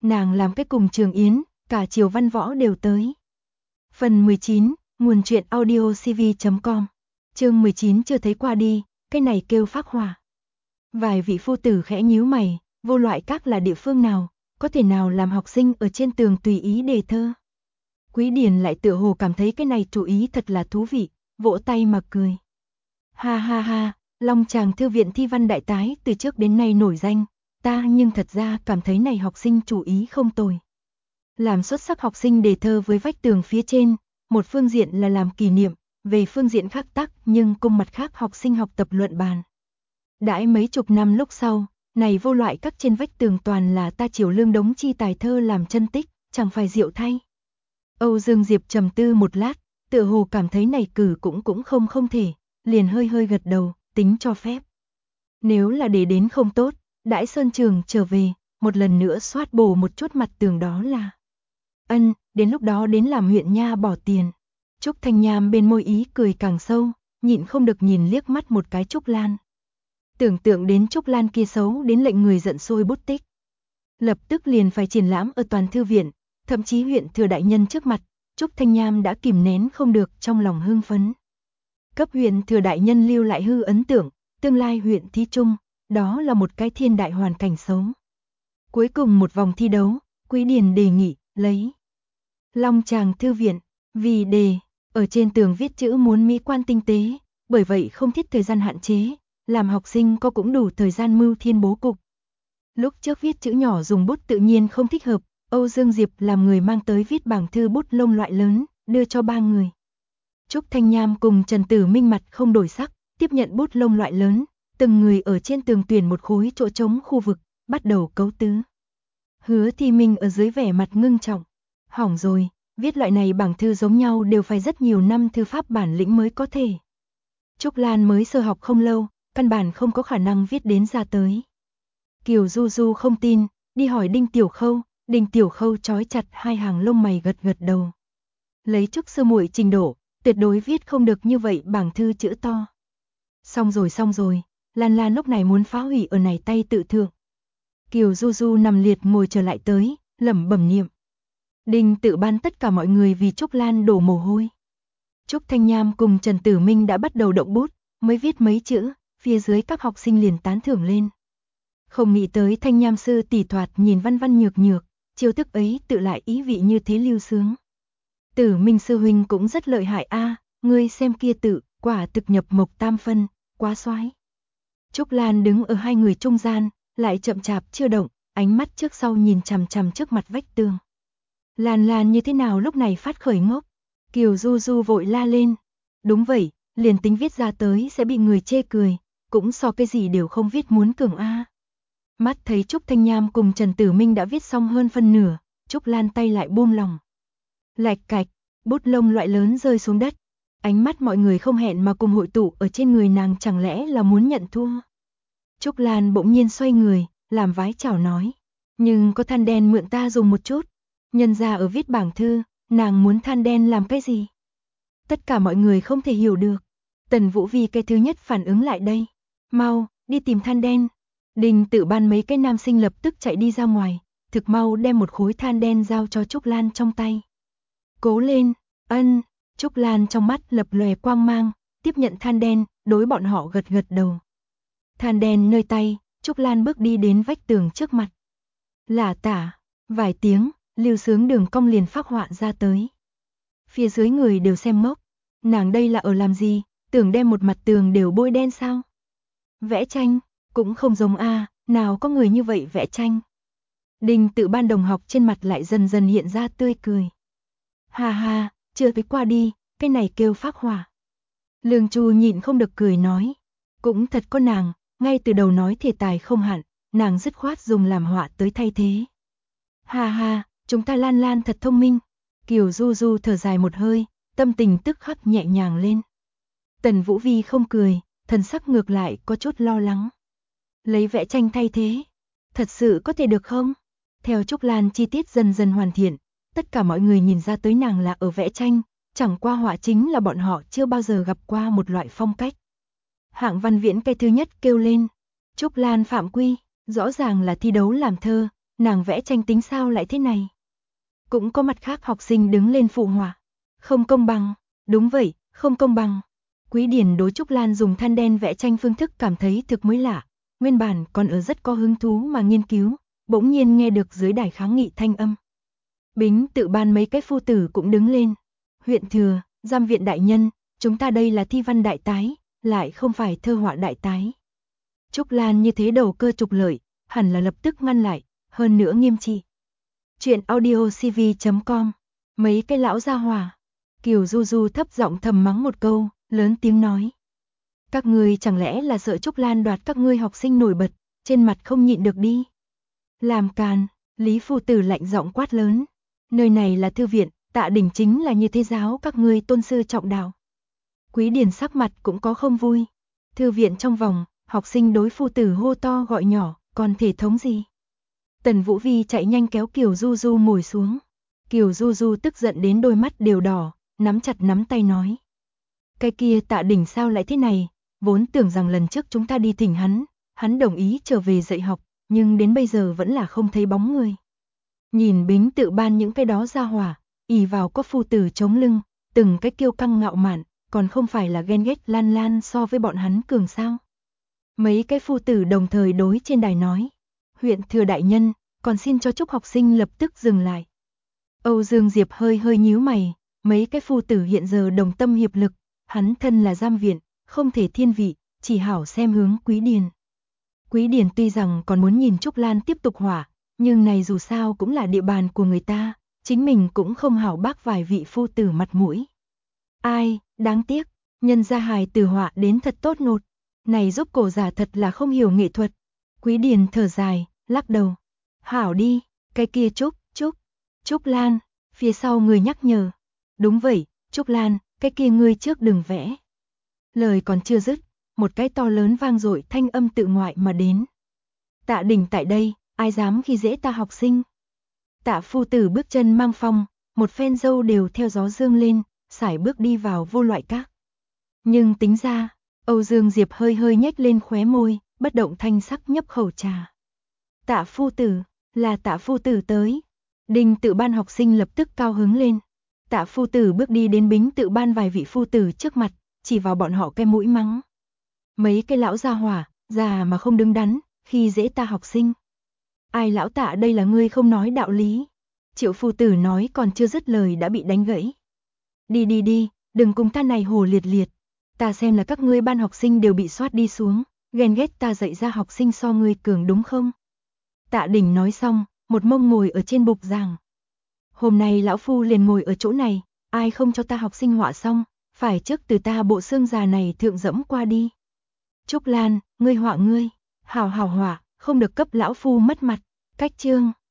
Nàng làm cái cùng Trường Yến, cả Triều Văn Võ đều tới. Phần 19, nguồn truyện audiocv.com. Chương 19 chưa thấy qua đi, cái này kêu phác hỏa. Vài vị phu tử khẽ nhíu mày, Vô Loại Các là địa phương nào, có thể nào làm học sinh ở trên tường tùy ý đề thơ. Quý Điền lại tựa hồ cảm thấy cái này chủ ý thật là thú vị, vỗ tay mà cười. Ha ha ha, Long Tràng Thư viện thi văn đại tái từ trước đến nay nổi danh, ta nhưng thật ra cảm thấy này học sinh chủ ý không tồi. Làm xuất sắc học sinh đề thơ với vách tường phía trên, một phương diện là làm kỷ niệm, về phương diện khác tắc nhưng cùng mặt khác học sinh học tập luận bàn. Đãi mấy chục năm lúc sau, này Vô Loại Các trên vách tường toàn là ta Triều Lương đống chi tài thơ làm chân tích, chẳng phải diệu thay. Âu Dương Diệp trầm tư một lát, tựa hồ cảm thấy này cử cũng không thể, liền hơi gật đầu, tính cho phép. Nếu là để đến không tốt, đãi Sơn Trường trở về, một lần nữa soát bổ một chút mặt tường đó là. Đến lúc đó đến làm huyện nha bỏ tiền. Trúc Thanh Nham bên môi ý cười càng sâu, nhịn không được nhìn liếc mắt một cái Trúc Lan. Tưởng tượng đến Trúc Lan kia xấu đến lệnh người giận sôi bút tích. Lập tức liền phải triển lãm ở toàn thư viện, thậm chí huyện thừa đại nhân trước mặt, Trúc Thanh Nham đã kìm nén không được trong lòng hưng phấn. Cấp huyện thừa đại nhân lưu lại hư ấn tượng, tương lai huyện thí trung, đó là một cái thiên đại hoàn cảnh xấu. Cuối cùng một vòng thi đấu, Quý Điền đề nghị, lấy Long Tràng Thư viện, vì đề, ở trên tường viết chữ muốn mỹ quan tinh tế, bởi vậy không thiết thời gian hạn chế, làm học sinh có cũng đủ thời gian mưu thiên bố cục. Lúc trước viết chữ nhỏ dùng bút tự nhiên không thích hợp, Âu Dương Diệp làm người mang tới viết bảng thư bút lông loại lớn, đưa cho ba người. Trúc Thanh Nham cùng Trần Tử Minh mặt không đổi sắc, tiếp nhận bút lông loại lớn, từng người ở trên tường tuyển một khối chỗ trống khu vực, bắt đầu cấu tứ. Hứa Thi Minh ở dưới vẻ mặt ngưng trọng. Hỏng rồi, viết loại này bảng thư giống nhau đều phải rất nhiều năm thư pháp bản lĩnh mới có thể. Trúc Lan mới sơ học không lâu, căn bản không có khả năng viết đến ra tới. Kiều Du Du không tin, đi hỏi Đinh Tiểu Khâu trói chặt hai hàng lông mày gật đầu. Lấy Trúc sư muội trình độ, tuyệt đối viết không được như vậy bảng thư chữ to. Xong rồi, Lan Lan lúc này muốn phá hủy ở này tay tự thượng. Kiều Du Du nằm liệt ngồi trở lại tới, lẩm bẩm niệm. Đinh Tự Ban tất cả mọi người vì Trúc Lan đổ mồ hôi. Trúc Thanh Nham cùng Trần Tử Minh đã bắt đầu động bút, mới viết mấy chữ, phía dưới các học sinh liền tán thưởng lên. Không nghĩ tới Thanh Nham sư tỷ thoạt nhìn văn văn nhược, chiêu thức ấy tự lại ý vị như thế lưu sướng. Tử Minh sư huynh cũng rất lợi hại a, ngươi xem kia tự, quả thực nhập mộc tam phân, quá soái. Trúc Lan đứng ở hai người trung gian, lại chậm chạp chưa động, ánh mắt trước sau nhìn chằm chằm trước mặt vách tường. Lan như thế nào lúc này phát khởi ngốc? Kiều Du Du vội la lên. Đúng vậy, liền tính viết ra tới sẽ bị người chê cười, cũng so cái gì đều không viết muốn cường a. Mắt thấy Trúc Thanh Nham cùng Trần Tử Minh đã viết xong hơn phân nửa, Trúc Lan tay lại buông lòng. Lạch cạch, bút lông loại lớn rơi xuống đất. Ánh mắt mọi người không hẹn mà cùng hội tụ ở trên người nàng, chẳng lẽ là muốn nhận thua. Trúc Lan bỗng nhiên xoay người, làm vái chào nói. Nhưng có than đen mượn ta dùng một chút. Nhân ra ở viết bảng thư, nàng muốn than đen làm cái gì? Tất cả mọi người không thể hiểu được. Tần Vũ Vi cái thứ nhất phản ứng lại đây. Mau, đi tìm than đen. Đinh Tự Ban mấy cái nam sinh lập tức chạy đi ra ngoài, thực mau đem một khối than đen giao cho Trúc Lan trong tay. Cố lên, Trúc Lan trong mắt lập lòe quang mang, tiếp nhận than đen, đối bọn họ gật đầu. Than đen nơi tay, Trúc Lan bước đi đến vách tường trước mặt. Lả tả, vài tiếng, lưu sướng đường cong liền phác họa ra tới. Phía dưới người đều xem ngốc, nàng đây là ở làm gì, tưởng đem một mặt tường đều bôi đen sao? Vẽ tranh, cũng không giống a, nào có người như vậy vẽ tranh. Đinh Tự Ban đồng học trên mặt lại dần dần hiện ra tươi cười. Ha ha, chưa thấy qua đi, cái này kêu phác họa. Lương Chu nhịn không được cười nói, cũng thật có nàng, ngay từ đầu nói thể tài không hạn, nàng dứt khoát dùng làm họa tới thay thế. Ha ha, chúng ta Lan thật thông minh. Kiều Du Du thở dài một hơi, tâm tình tức khắc nhẹ nhàng lên. Tần Vũ Vi không cười, thần sắc ngược lại có chút lo lắng. Lấy vẽ tranh thay thế, thật sự có thể được không? Theo Trúc Lan chi tiết dần dần hoàn thiện, tất cả mọi người nhìn ra tới nàng là ở vẽ tranh, chẳng qua họa chính là bọn họ chưa bao giờ gặp qua một loại phong cách. Hạng Văn Viễn cái thứ nhất kêu lên, Trúc Lan phạm quy, rõ ràng là thi đấu làm thơ, nàng vẽ tranh tính sao lại thế này? Cũng có mặt khác học sinh đứng lên phụ họa. Không công bằng, đúng vậy, không công bằng. Quý Điển đối Trúc Lan dùng than đen vẽ tranh phương thức cảm thấy thực mới lạ, nguyên bản còn ở rất có hứng thú mà nghiên cứu, bỗng nhiên nghe được dưới đài kháng nghị thanh âm. Bính tự ban mấy cái phu tử cũng đứng lên. Huyện thừa, giám viện đại nhân, chúng ta đây là thi văn đại tái, lại không phải thơ họa đại tái. Trúc Lan như thế đầu cơ trục lợi, hẳn là lập tức ngăn lại, hơn nữa nghiêm trị. Chuyện audio cv.com. Mấy cái lão gia hỏa. Kiều Du Du thấp giọng thầm mắng một câu, lớn tiếng nói. Các ngươi chẳng lẽ là sợ Trúc Lan đoạt các ngươi học sinh nổi bật, trên mặt không nhịn được đi. Làm càn, Lý phu tử lạnh giọng quát lớn. Nơi này là thư viện, Tạ Đình chính là như thế giáo các ngươi tôn sư trọng đạo. Quý Điển sắc mặt cũng có không vui. Thư viện trong vòng, học sinh đối phu tử hô to gọi nhỏ, còn thể thống gì? Tần Vũ Vi chạy nhanh kéo Kiều Du Du ngồi xuống. Kiều Du Du tức giận đến đôi mắt đều đỏ, nắm chặt nắm tay nói. Cái kia Tạ Đình sao lại thế này, vốn tưởng rằng lần trước chúng ta đi thỉnh hắn đồng ý trở về dạy học, nhưng đến bây giờ vẫn là không thấy bóng người. Nhìn Bính tự ban những cái đó ra hỏa, ỷ vào có phu tử chống lưng, từng cái kiêu căng ngạo mạn, còn không phải là ghen ghét lan lan so với bọn hắn cường sao. Mấy cái phu tử đồng thời đối trên đài nói. Huyện thừa đại nhân, còn xin cho Trúc học sinh lập tức dừng lại. Âu Dương Diệp hơi hơi nhíu mày, mấy cái phu tử hiện giờ đồng tâm hiệp lực, hắn thân là giám viện, không thể thiên vị, chỉ hảo xem hướng Quý Điền. Quý Điền tuy rằng còn muốn nhìn Trúc Lan tiếp tục hỏa, nhưng này dù sao cũng là địa bàn của người ta, chính mình cũng không hảo bác vài vị phu tử mặt mũi. Ai, đáng tiếc, nhân gia hài tử họa đến thật tốt nột, này giúp cổ giả thật là không hiểu nghệ thuật. Quý Điền thở dài, lắc đầu. Hảo đi, cái kia Trúc Lan, phía sau người nhắc nhở. Đúng vậy, Trúc Lan, cái kia ngươi trước đừng vẽ. Lời còn chưa dứt, một cái to lớn vang dội thanh âm tự ngoại mà đến. Tạ Đình tại đây, ai dám khi dễ ta học sinh. Tạ phu tử bước chân mang phong, một phen râu đều theo gió dương lên, sải bước đi vào vô loại các. Nhưng tính ra, Âu Dương Diệp hơi hơi nhếch lên khóe môi, bất động thanh sắc nhấp khẩu trà. Tạ phu tử, là Tạ phu tử tới. Đinh tự ban học sinh lập tức cao hứng lên. Tạ phu tử bước đi đến Bính tự ban vài vị phu tử trước mặt, chỉ vào bọn họ cái mũi mắng. Mấy cái lão gia hỏa, già mà không đứng đắn, khi dễ ta học sinh. Ai lão Tạ đây là ngươi không nói đạo lý. Triệu phu tử nói còn chưa dứt lời đã bị đánh gãy. Đi, đừng cùng ta này hồ liệt. Ta xem là các ngươi ban học sinh đều bị soát đi xuống, ghen ghét ta dạy ra học sinh so ngươi cường đúng không? Tạ Đình nói xong, một mông ngồi ở trên bục giảng. Hôm nay lão phu liền ngồi ở chỗ này, ai không cho ta học sinh họa xong, phải trước từ ta bộ xương già này thượng dẫm qua đi. Trúc Lan, ngươi họa ngươi, hảo họa, không được cấp lão phu mất mặt, cách chương.